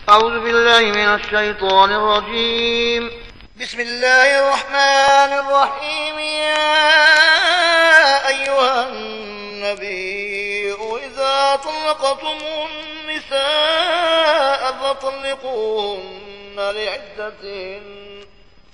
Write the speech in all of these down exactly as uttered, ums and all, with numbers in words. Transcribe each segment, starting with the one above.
أعوذ بالله من الشيطان الرجيم. بسم الله الرحمن الرحيم. يا أيها النبي إذا طلقتم النساء فطلقوهن لعدتهن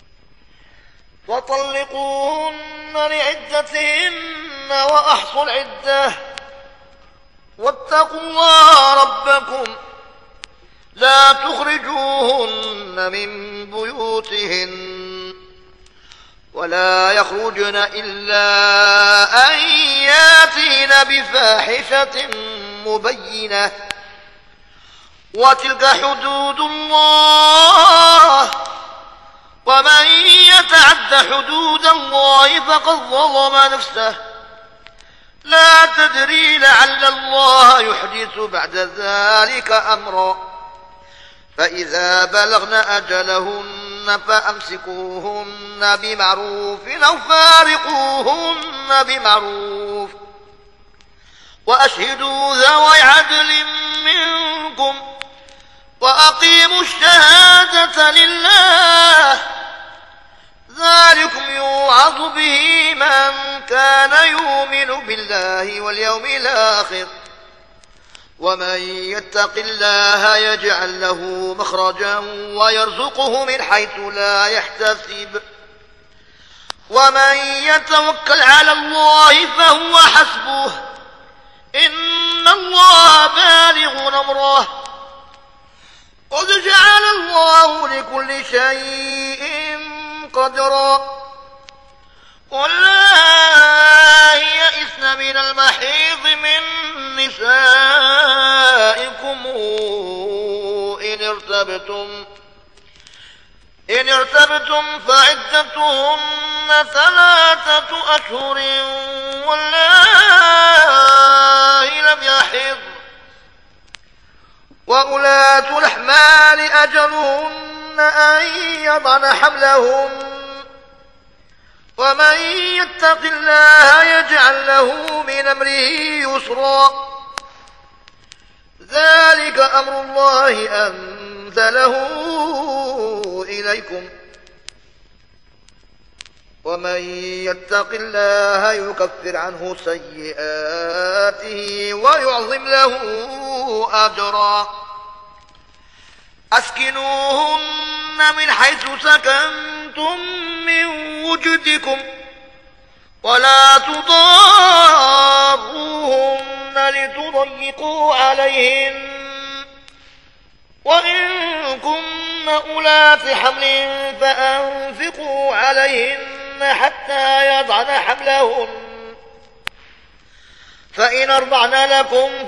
فطلقوهن لعدتهن وأحصوا العدة واتقوا الله ربكم لا تخرجوهن من بيوتهن ولا يخرجن إلا أن ياتين بفاحشة مبينة وتلك حدود الله ومن يتعد حدود الله فقد ظلم نفسه لا تدري لعل الله يحدث بعد ذلك أمرا فإذا بلغن أجلهن فأمسكوهن بمعروف أو فارقوهن بمعروف وأشهدوا ذوي عدل منكم وأقيموا الشهادة لله ذلكم يوعظ به من كان يؤمن بالله واليوم الآخر ومن يتق الله يجعل له مخرجا ويرزقه من حيث لا يحتسب ومن يتوكل على الله فهو حسبه إن الله بالغ أمره قد جعل الله لكل شيء قدرا واللائي يئسن من المحيض من نسائكم إن ارتبتم إن ارتبتم فعدتهن ثلاثة أشهر واللائي لم يحض وأولاة الأحمال أجلهن أن يضعن حملهن ومن يتق الله يجعل له من أمره يسرا ذلك أمر الله أنزله إليكم ومن يتق الله يكفر عنه سيئاته ويعظم له أجرا أسكنوهن من حيث سكنتم من وجدكم ولا تضاروهن لتضيقوا عليهن وإن كن أولات حمل فأنفقوا عليهن حتى يضعن حملهن فإن أرضعن لكم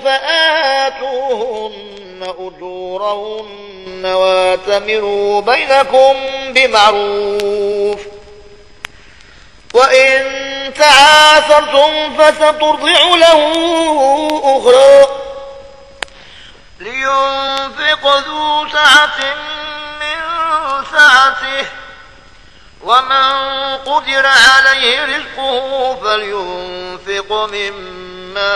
فآتوهن أجورهن واتمروا بينكم بمعروف وإن تعاثرتم فسترضع له أخرى لينفق ذو سعة من سعته ومن قدر عليه رزقه فلينفق مما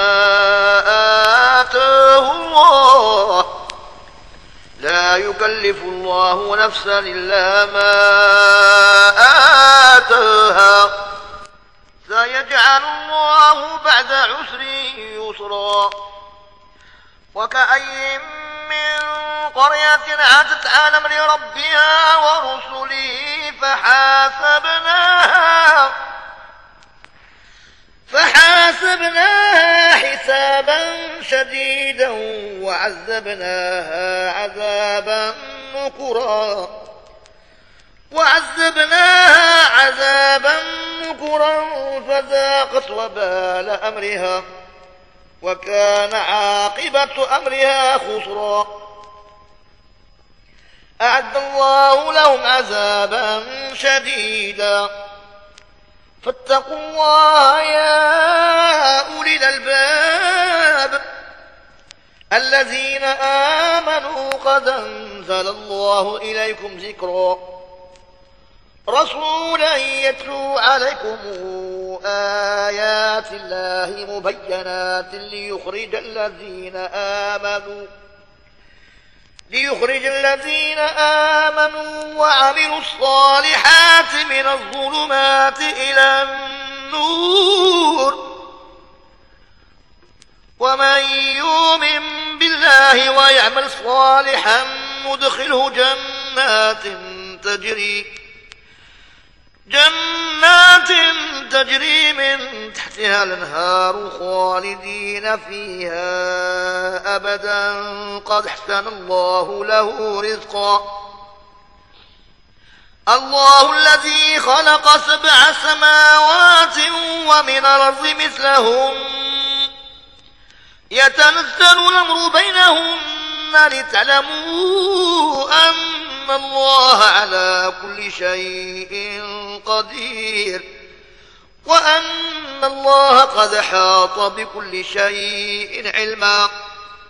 آتاه الله لا يكلف الله نفسا إلا ما آتاها سيجعل الله بعد عسر يسرا وكأي من قرية عتت عن أمر ربها ورسله فحاسبناها فحاسبناها حسابا شديدا وعذبناها عذابا نكرا وعذبناها عذابا نكرا فذاقت وبال أمرها وكان عاقبة أمرها خسرا أعد الله لهم عذابا شديدا فاتقوا الله يا أولي الألباب الذين آمنوا قد أنزل الله إليكم ذكرا رسولا يتلو عليكم آيات الله مبينات ليخرج الذين آمنوا ليخرج الذين آمنوا وعملوا الصالحات من الظلمات إلى النور ومن يؤمن بالله ويعمل صالحا ندخله جنات تجري جنات تجري من تحتها الأنهار خالدين فيها أبدا قد أحسن الله له رزقا الله الذي خلق سبع سماوات ومن الأرض مثلهم يتنزل الأمر بينهن لتعلموا أن الله على كل شيء قدير وأن الله قد حاط بكل شيء علما